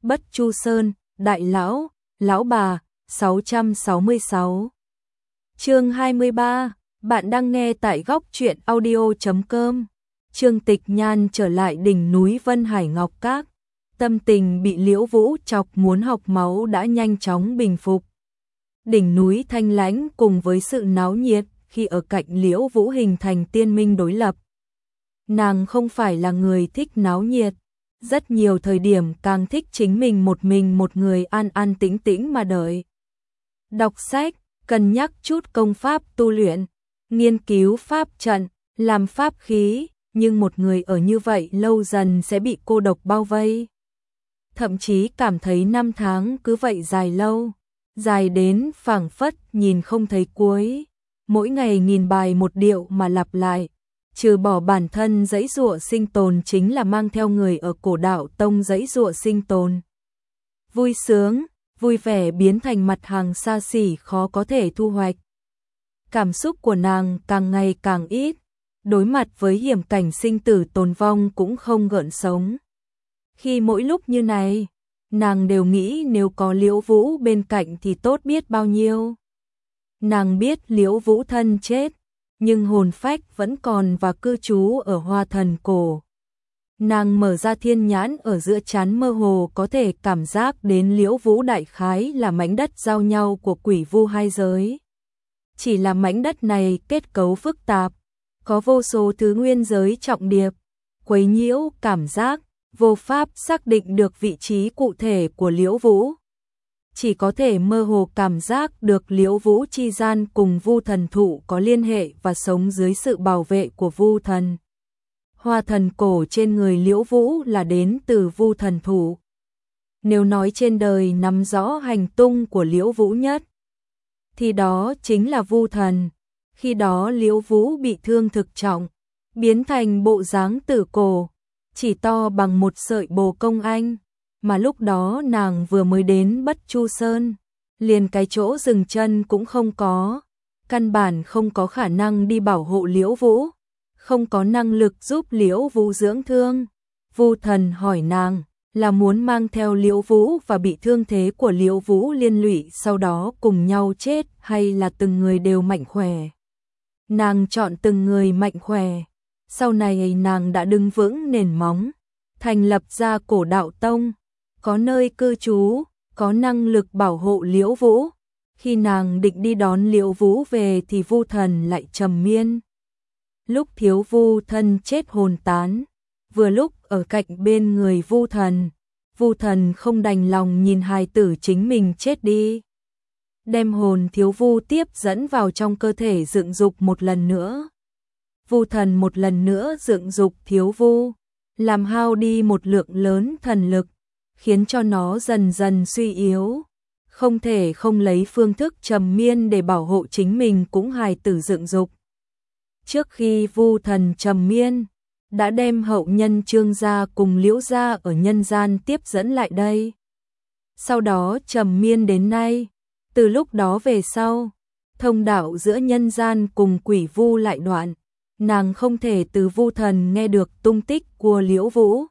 Bất Chu Sơn, Đại Lão, Lão Bà, 666. Chương 23, bạn đang nghe tại góc truyện audio.com. Trương Tịch Nhan trở lại đỉnh núi Vân Hải Ngọc Các. Tâm tình bị Liễu Vũ chọc muốn học máu đã nhanh chóng bình phục. Đỉnh núi thanh lãnh cùng với sự náo nhiệt khi ở cạnh Liễu Vũ hình thành tiên minh đối lập. Nàng không phải là người thích náo nhiệt, rất nhiều thời điểm càng thích chính mình một người an an tĩnh tĩnh mà đợi. Đọc sách, cân nhắc chút công pháp tu luyện, nghiên cứu pháp trận, làm pháp khí, nhưng một người ở như vậy lâu dần sẽ bị cô độc bao vây. Thậm chí cảm thấy năm tháng cứ vậy dài lâu, dài đến phảng phất nhìn không thấy cuối. Mỗi ngày nghìn bài một điệu mà lặp lại, trừ bỏ bản thân dãy dụa sinh tồn chính là mang theo người ở Cổ Đạo Tông dãy dụa sinh tồn. Vui sướng, vui vẻ biến thành mặt hàng xa xỉ khó có thể thu hoạch. Cảm xúc của nàng càng ngày càng ít, đối mặt với hiểm cảnh sinh tử tồn vong cũng không gợn sống. Khi mỗi lúc như này, nàng đều nghĩ nếu có Liễu Vũ bên cạnh thì tốt biết bao nhiêu. Nàng biết Liễu Vũ thân chết, nhưng hồn phách vẫn còn và cư trú ở Hoa Thần Cổ. Nàng mở ra thiên nhãn ở giữa trán mơ hồ có thể cảm giác đến Liễu Vũ đại khái là mảnh đất giao nhau của quỷ vu hai giới. Chỉ là mảnh đất này kết cấu phức tạp, có vô số thứ nguyên giới trọng điệp, quấy nhiễu cảm giác, vô pháp xác định được vị trí cụ thể của Liễu Vũ. Chỉ có thể mơ hồ cảm giác được Liễu Vũ chi gian cùng Vu Thần Thụ có liên hệ và sống dưới sự bảo vệ của Vu Thần. Hoa Thần Cổ trên người Liễu Vũ là đến từ Vu Thần Thụ. Nếu nói trên đời nắm rõ hành tung của Liễu Vũ nhất, thì đó chính là Vu Thần. Khi đó Liễu Vũ bị thương thực trọng, biến thành bộ dáng tử cổ, chỉ to bằng một sợi bồ công anh. Mà lúc đó nàng vừa mới đến Bất Chu Sơn, liền cái chỗ dừng chân cũng không có, căn bản không có khả năng đi bảo hộ Liễu Vũ, không có năng lực giúp Liễu Vũ dưỡng thương. Vu Thần hỏi nàng là muốn mang theo Liễu Vũ và bị thương thế của Liễu Vũ liên lụy sau đó cùng nhau chết hay là từng người đều mạnh khỏe. Nàng chọn từng người mạnh khỏe, sau này nàng đã đứng vững nền móng, thành lập ra Cổ Đạo Tông, có nơi cư trú, có năng lực bảo hộ Liễu Vũ. Khi nàng định đi đón Liễu Vũ về thì Vu Thần lại trầm miên. Lúc thiếu Vu thân chết hồn tán, vừa lúc ở cạnh bên người Vu Thần không đành lòng nhìn hài tử chính mình chết đi. Đem hồn thiếu Vu tiếp dẫn vào trong cơ thể dựng dục một lần nữa. Vu Thần một lần nữa dựng dục thiếu Vu, làm hao đi một lượng lớn thần lực, khiến cho nó dần dần suy yếu, không thể không lấy phương thức trầm miên để bảo hộ chính mình cũng hài tử dựng dục. Trước khi Vu Thần trầm miên, đã đem hậu nhân Trương gia cùng Liễu gia ở nhân gian tiếp dẫn lại đây. Sau đó trầm miên đến nay, từ lúc đó về sau, thông đạo giữa nhân gian cùng quỷ vu lại đoạn, nàng không thể từ Vu Thần nghe được tung tích của Liễu Vũ,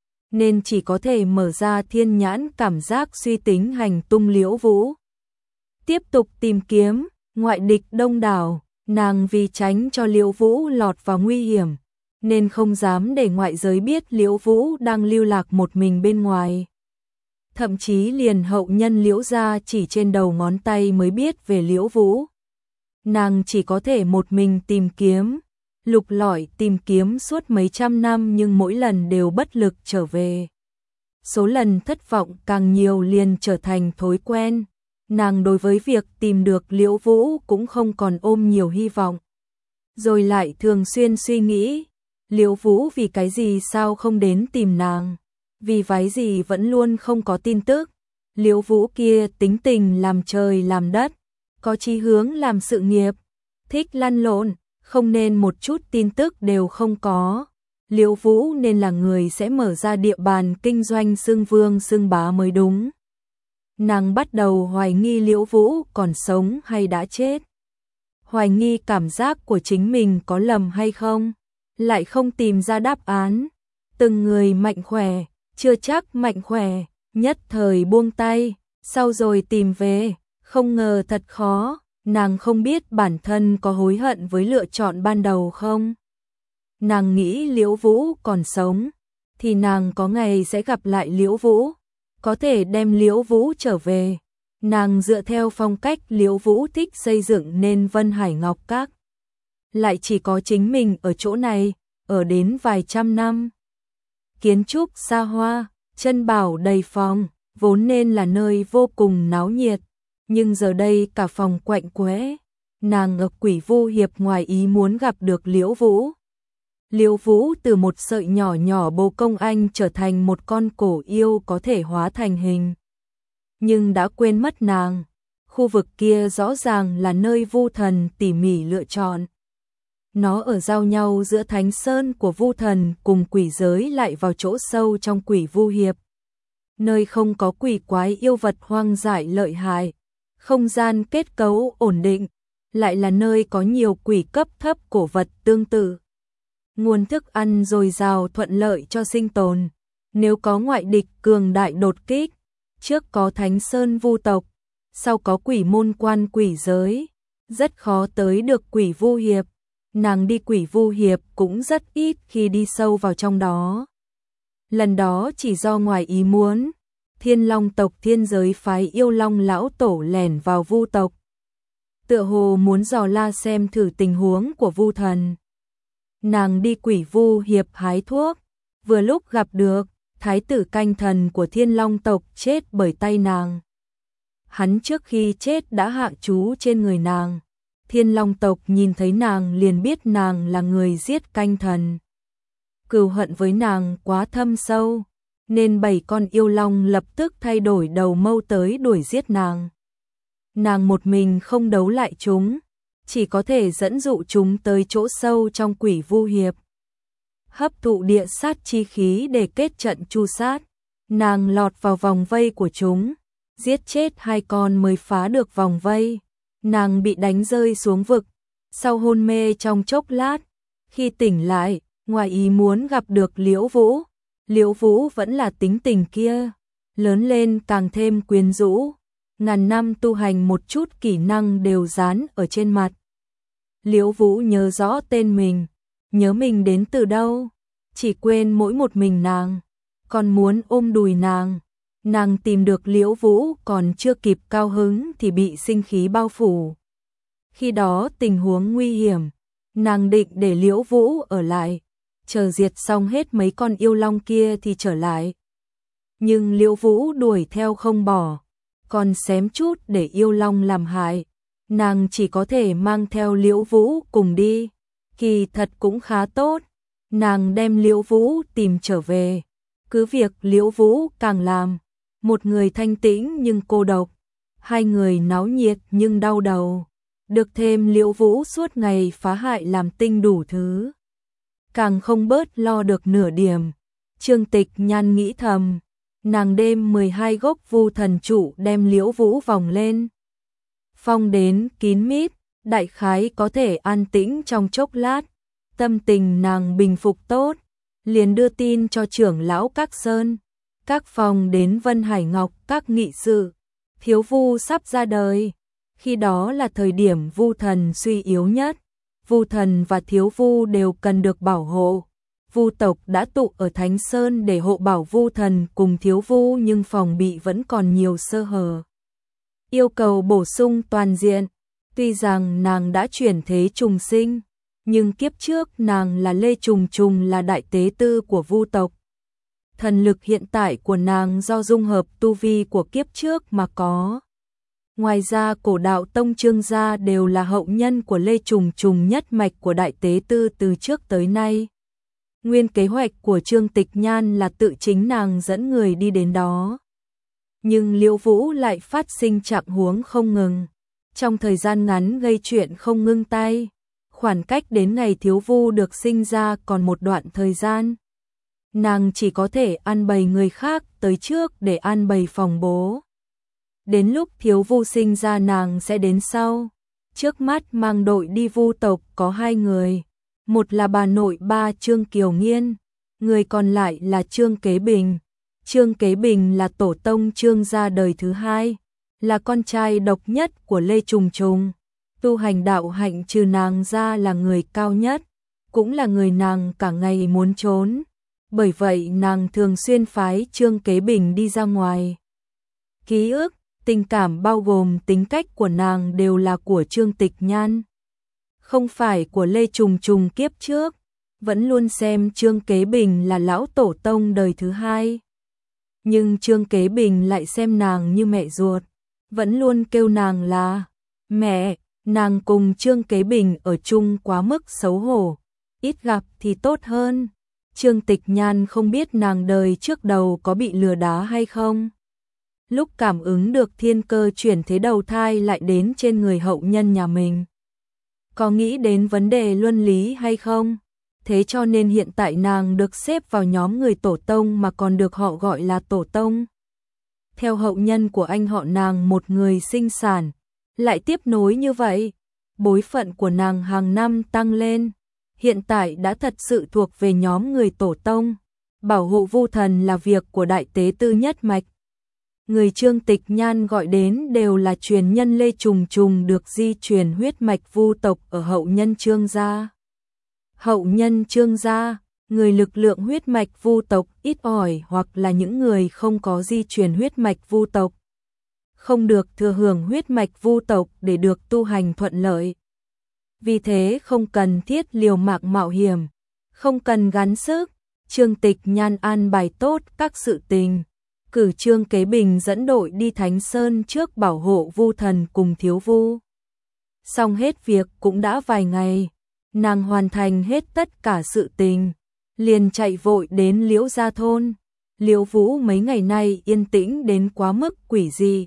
nên chỉ có thể mở ra thiên nhãn cảm giác suy tính hành tung Liễu Vũ. Tiếp tục tìm kiếm, ngoại địch đông đảo, nàng vì tránh cho Liễu Vũ lọt vào nguy hiểm, nên không dám để ngoại giới biết Liễu Vũ đang lưu lạc một mình bên ngoài. Thậm chí liền hậu nhân Liễu gia chỉ trên đầu ngón tay mới biết về Liễu Vũ. Nàng chỉ có thể một mình tìm kiếm, lục lọi tìm kiếm suốt mấy trăm năm nhưng mỗi lần đều bất lực trở về. Số lần thất vọng càng nhiều liền trở thành thói quen. Nàng đối với việc tìm được Liễu Vũ cũng không còn ôm nhiều hy vọng. Rồi lại thường xuyên suy nghĩ, Liễu Vũ vì cái gì sao không đến tìm nàng? Vì cái gì vẫn luôn không có tin tức? Liễu Vũ kia tính tình làm trời làm đất, có chí hướng làm sự nghiệp, thích lăn lộn, không nên một chút tin tức đều không có. Liễu Vũ nên là người sẽ mở ra địa bàn kinh doanh xưng vương xưng bá mới đúng. Nàng bắt đầu hoài nghi Liễu Vũ còn sống hay đã chết. Hoài nghi cảm giác của chính mình có lầm hay không, lại không tìm ra đáp án. Từng người mạnh khỏe, chưa chắc mạnh khỏe, nhất thời buông tay, sau rồi tìm về, không ngờ thật khó, nàng không biết bản thân có hối hận với lựa chọn ban đầu không. Nàng nghĩ Liễu Vũ còn sống, thì nàng có ngày sẽ gặp lại Liễu Vũ, có thể đem Liễu Vũ trở về. Nàng dựa theo phong cách Liễu Vũ thích xây dựng nên Vân Hải Ngọc Các. Lại chỉ có chính mình ở chỗ này, ở đến vài trăm năm. Kiến trúc xa hoa, chân bảo đầy phòng, vốn nên là nơi vô cùng náo nhiệt, nhưng giờ đây cả phòng quạnh quẽ. Nàng ở Quỷ Vu Hiệp ngoài ý muốn gặp được Liễu Vũ. Liễu Vũ từ một sợi nhỏ nhỏ bồ công anh trở thành một con cổ yêu có thể hóa thành hình. Nhưng đã quên mất nàng, khu vực kia rõ ràng là nơi Vu Thần tỉ mỉ lựa chọn. Nó ở giao nhau giữa Thánh Sơn của Vu Thần cùng quỷ giới lại vào chỗ sâu trong Quỷ Vu Hiệp. Nơi không có quỷ quái yêu vật hoang dại lợi hại, không gian kết cấu ổn định, lại là nơi có nhiều quỷ cấp thấp cổ vật tương tự. Nguồn thức ăn dồi dào thuận lợi cho sinh tồn, nếu có ngoại địch cường đại đột kích, trước có Thánh Sơn Vu tộc, sau có quỷ môn quan quỷ giới, rất khó tới được Quỷ Vu Hiệp. Nàng đi Quỷ Vu Hiệp cũng rất ít khi đi sâu vào trong đó. Lần đó chỉ do ngoài ý muốn, Thiên Long tộc thiên giới phái yêu long lão tổ lẻn vào Vu tộc. Tựa hồ muốn dò la xem thử tình huống của Vu Thần. Nàng đi Quỷ Vu Hiệp hái thuốc, vừa lúc gặp được thái tử canh thần của Thiên Long tộc chết bởi tay nàng. Hắn trước khi chết đã hạ chú trên người nàng. Thiên Long tộc nhìn thấy nàng liền biết nàng là người giết canh thần. Cừu hận với nàng quá thâm sâu, nên 7 con yêu long lập tức thay đổi đầu mâu tới đuổi giết nàng. Nàng một mình không đấu lại chúng, chỉ có thể dẫn dụ chúng tới chỗ sâu trong Quỷ Vu Hiệp. Hấp thụ địa sát chi khí để kết trận tru sát, nàng lọt vào vòng vây của chúng, giết chết 2 con mới phá được vòng vây. Nàng bị đánh rơi xuống vực, sau hôn mê trong chốc lát, khi tỉnh lại, ngoài ý muốn gặp được Liễu Vũ. Liễu Vũ vẫn là tính tình kia, lớn lên càng thêm quyến rũ, ngàn năm tu hành một chút kỹ năng đều dán ở trên mặt. Liễu Vũ nhớ rõ tên mình, nhớ mình đến từ đâu, chỉ quên mỗi một mình nàng, còn muốn ôm đùi nàng. Nàng tìm được Liễu Vũ còn chưa kịp cao hứng thì bị sinh khí bao phủ. Khi đó tình huống nguy hiểm, nàng định để Liễu Vũ ở lại, chờ diệt xong hết mấy con yêu long kia thì trở lại. Nhưng Liễu Vũ đuổi theo không bỏ, còn xém chút để yêu long làm hại. Nàng chỉ có thể mang theo Liễu Vũ cùng đi, kỳ thật cũng khá tốt. Nàng đem Liễu Vũ tìm trở về, cứ việc Liễu Vũ càng làm. Một người thanh tĩnh nhưng cô độc, 2 người náo nhiệt nhưng đau đầu. Được thêm Liễu Vũ suốt ngày phá hại làm tinh đủ thứ, càng không bớt lo được nửa điểm. Trương Tịch Nhan nghĩ thầm, nàng đêm 12 gốc Vu Thần trụ đem Liễu Vũ vòng lên, phong đến kín mít, đại khái có thể an tĩnh trong chốc lát. Tâm tình nàng bình phục tốt, liền đưa tin cho trưởng lão Các Sơn, Các phòng đến Vân Hải Ngọc Các nghị sự. Thiếu Vu sắp ra đời, khi đó là thời điểm Vu Thần suy yếu nhất. Vu Thần và Thiếu Vu đều cần được bảo hộ. Vu tộc đã tụ ở Thánh Sơn để hộ bảo Vu Thần cùng Thiếu Vu, nhưng phòng bị vẫn còn nhiều sơ hở, yêu cầu bổ sung toàn diện. Tuy rằng nàng đã chuyển thế trùng sinh, nhưng kiếp trước nàng là Lê Trùng Trùng, là đại tế tư của Vu tộc. Thần lực hiện tại của nàng do dung hợp tu vi của kiếp trước mà có. Ngoài ra Cổ Đạo Tông Trương gia đều là hậu nhân của Lê Trùng Trùng, nhất mạch của đại tế tư từ trước tới nay. Nguyên kế hoạch của Trương Tịch Nhan là tự chính nàng dẫn người đi đến đó. Nhưng Liễu Vũ lại phát sinh trạng huống không ngừng, trong thời gian ngắn gây chuyện không ngưng tay. Khoảng cách đến ngày Thiếu Vu được sinh ra còn một đoạn thời gian. Nàng chỉ có thể an bày người khác tới trước để an bày phòng bố. Đến lúc Thiếu Vu sinh ra nàng sẽ đến sau. Trước mắt mang đội đi Vu tộc có 2 người. Một là bà nội ba Trương Kiều Nghiên, người còn lại là Trương Kế Bình. Trương Kế Bình là tổ tông Trương gia đời thứ hai, là con trai độc nhất của Lê Trùng Trùng. Tu hành đạo hạnh trừ nàng ra là người cao nhất, cũng là người nàng cả ngày muốn trốn. Bởi vậy nàng thường xuyên phái Trương Kế Bình đi ra ngoài. Ký ức, tình cảm bao gồm tính cách của nàng đều là của Trương Tịch Nhan, không phải của Lê Trùng Trùng kiếp trước, vẫn luôn xem Trương Kế Bình là lão tổ tông đời thứ hai. Nhưng Trương Kế Bình lại xem nàng như mẹ ruột, vẫn luôn kêu nàng là mẹ. Nàng cùng Trương Kế Bình ở chung quá mức xấu hổ, ít gặp thì tốt hơn. Trương Tịch Nhan không biết nàng đời trước đầu có bị lừa đá hay không. Lúc cảm ứng được thiên cơ chuyển thế đầu thai lại đến trên người hậu nhân nhà mình, có nghĩ đến vấn đề luân lý hay không? Thế cho nên hiện tại nàng được xếp vào nhóm người tổ tông mà còn được họ gọi là tổ tông. Theo hậu nhân của anh họ nàng một người sinh sản, lại tiếp nối như vậy, bối phận của nàng hàng năm tăng lên, hiện tại đã thật sự thuộc về nhóm người tổ tông. Bảo hộ Vu Thần là việc của đại tế tư nhất mạch. Người Trương Tịch Nhan gọi đến đều là truyền nhân Lê Trùng Trùng được di truyền huyết mạch Vu tộc ở hậu nhân Trương gia. Hậu nhân Trương gia, người lực lượng huyết mạch Vu tộc ít ỏi hoặc là những người không có di truyền huyết mạch Vu tộc, không được thừa hưởng huyết mạch Vu tộc để được tu hành thuận lợi. Vì thế không cần thiết liều mạng mạo hiểm, không cần gắng sức. Trương Tịch Nhan an bài tốt các sự tình, cử Trương Kế Bình dẫn đội đi Thánh Sơn trước bảo hộ Vu Thần cùng Thiếu Vu. Xong hết việc cũng đã vài ngày, nàng hoàn thành hết tất cả sự tình, liền chạy vội đến Liễu Gia thôn. Liễu Vũ mấy ngày nay yên tĩnh đến quá mức quỷ dị.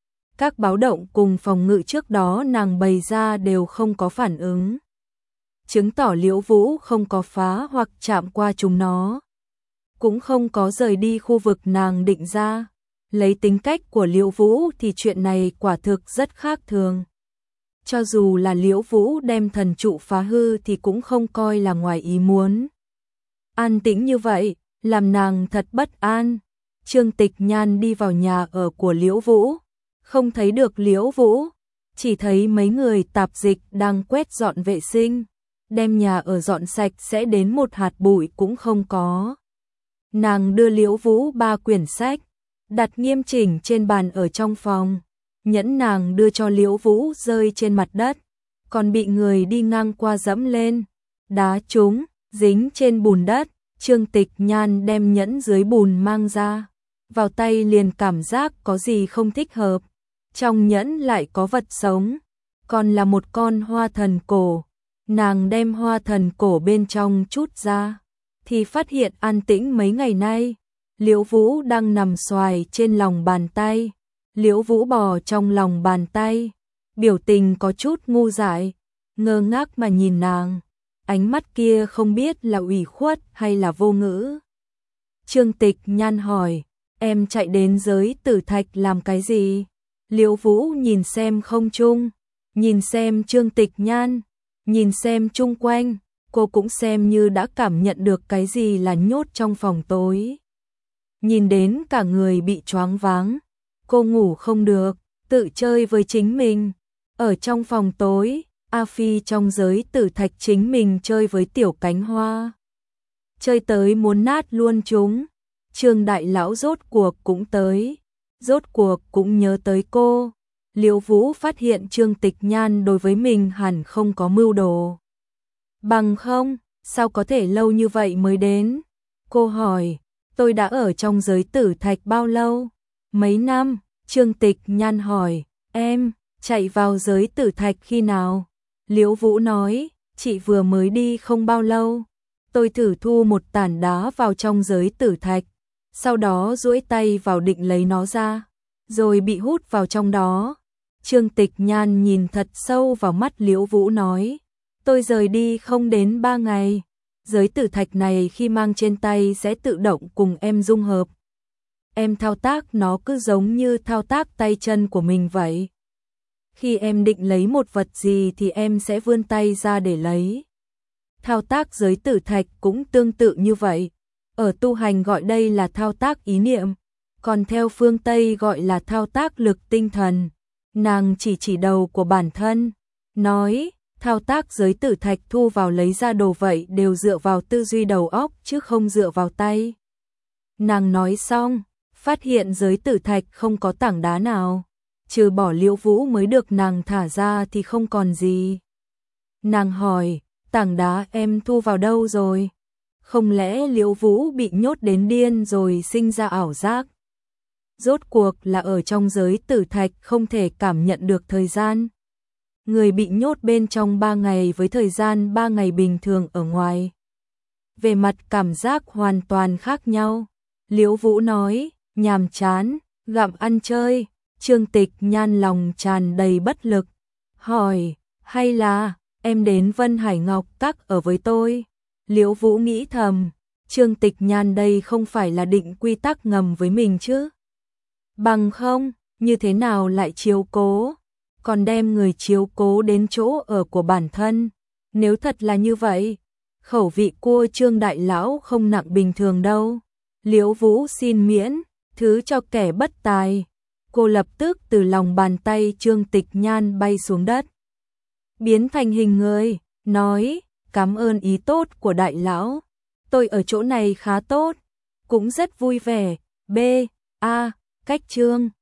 Các báo động cùng phòng ngự trước đó nàng bày ra đều không có phản ứng, chứng tỏ Liễu Vũ không có phá hoặc chạm qua chúng nó, cũng không có rời đi khu vực nàng định ra. Lấy tính cách của Liễu Vũ thì chuyện này quả thực rất khác thường. Cho dù là Liễu Vũ đem thần trụ phá hư thì cũng không coi là ngoài ý muốn. An tĩnh như vậy, làm nàng thật bất an. Trương Tịch Nhan đi vào nhà ở của Liễu Vũ, không thấy được Liễu Vũ, chỉ thấy mấy người tạp dịch đang quét dọn vệ sinh, đem nhà ở dọn sạch sẽ đến một hạt bụi cũng không có. Nàng đưa Liễu Vũ 3 quyển sách, đặt nghiêm chỉnh trên bàn ở trong phòng. Nhẫn nàng đưa cho Liễu Vũ rơi trên mặt đất, còn bị người đi ngang qua dẫm lên, đá trúng, dính trên bùn đất. Trương Tịch Nhan đem nhẫn dưới bùn mang ra, vào tay liền cảm giác có gì không thích hợp. Trong nhẫn lại có vật sống, còn là một con hoa thần cổ. Nàng đem hoa thần cổ bên trong chút ra, thì phát hiện an tĩnh mấy ngày nay. Liễu Vũ đang nằm xoài trên lòng bàn tay. Liễu Vũ bò trong lòng bàn tay, biểu tình có chút ngu dại, ngơ ngác mà nhìn nàng. Ánh mắt kia không biết là ủy khuất hay là vô ngữ. Trương Tịch Nhan hỏi, em chạy đến giới tử thạch làm cái gì? Liễu Vũ nhìn xem không trung, nhìn xem Trương Tịch Nhan, nhìn xem chung quanh, cô cũng xem như đã cảm nhận được cái gì là nhốt trong phòng tối. Nhìn đến cả người bị choáng váng, cô ngủ không được, tự chơi với chính mình. Ở trong phòng tối, A Phi trong giới tử thạch chính mình chơi với tiểu cánh hoa. Chơi tới muốn nát luôn chúng. Trương đại lão rốt cuộc cũng tới, rốt cuộc cũng nhớ tới cô. Liễu Vũ phát hiện Trương Tịch Nhan đối với mình hẳn không có mưu đồ. Bằng không, sao có thể lâu như vậy mới đến? Cô hỏi, tôi đã ở trong giới tử thạch bao lâu? Mấy năm? Trương Tịch Nhan hỏi, em chạy vào giới tử thạch khi nào? Liễu Vũ nói, chị vừa mới đi không bao lâu. Tôi thử thu một tảng đá vào trong giới tử thạch, sau đó duỗi tay vào định lấy nó ra, rồi bị hút vào trong đó. Trương Tịch Nhan nhìn thật sâu vào mắt Liễu Vũ nói, tôi rời đi không đến 3 ngày. Giới tử thạch này khi mang trên tay sẽ tự động cùng em dung hợp. Em thao tác nó cứ giống như thao tác tay chân của mình vậy. Khi em định lấy một vật gì thì em sẽ vươn tay ra để lấy. Thao tác giới tử thạch cũng tương tự như vậy. Ở tu hành gọi đây là thao tác ý niệm, còn theo phương Tây gọi là thao tác lực tinh thần. Nàng chỉ đầu của bản thân, nói, thao tác giới tử thạch thu vào lấy ra đồ vậy đều dựa vào tư duy đầu óc chứ không dựa vào tay. Nàng nói xong, phát hiện giới tử thạch không có tảng đá nào, trừ bỏ Liễu Vũ mới được nàng thả ra thì không còn gì. Nàng hỏi, tảng đá em thu vào đâu rồi? Không lẽ Liễu Vũ bị nhốt đến điên rồi sinh ra ảo giác? Rốt cuộc là ở trong giới tử thạch không thể cảm nhận được thời gian. Người bị nhốt bên trong 3 ngày với thời gian 3 ngày bình thường ở ngoài. Về mặt cảm giác hoàn toàn khác nhau. Liễu Vũ nói, nhàm chán, gặm ăn chơi. Trương Tịch Nhan lòng tràn đầy bất lực. Hỏi, hay là em đến Vân Hải Ngọc Các ở với tôi? Liễu Vũ nghĩ thầm, Trương Tịch Nhan đây không phải là định quy tắc ngầm với mình chứ? Bằng không, như thế nào lại chiếu cố? Còn đem người chiếu cố đến chỗ ở của bản thân. Nếu thật là như vậy, khẩu vị cua Trương đại lão không nặng bình thường đâu. Liễu Vũ xin miễn, thứ cho kẻ bất tài. Cô lập tức từ lòng bàn tay Trương Tịch Nhan bay xuống đất, biến thành hình người, nói, cảm ơn ý tốt của đại lão. Tôi ở chỗ này khá tốt, cũng rất vui vẻ. B. A. Cách Trương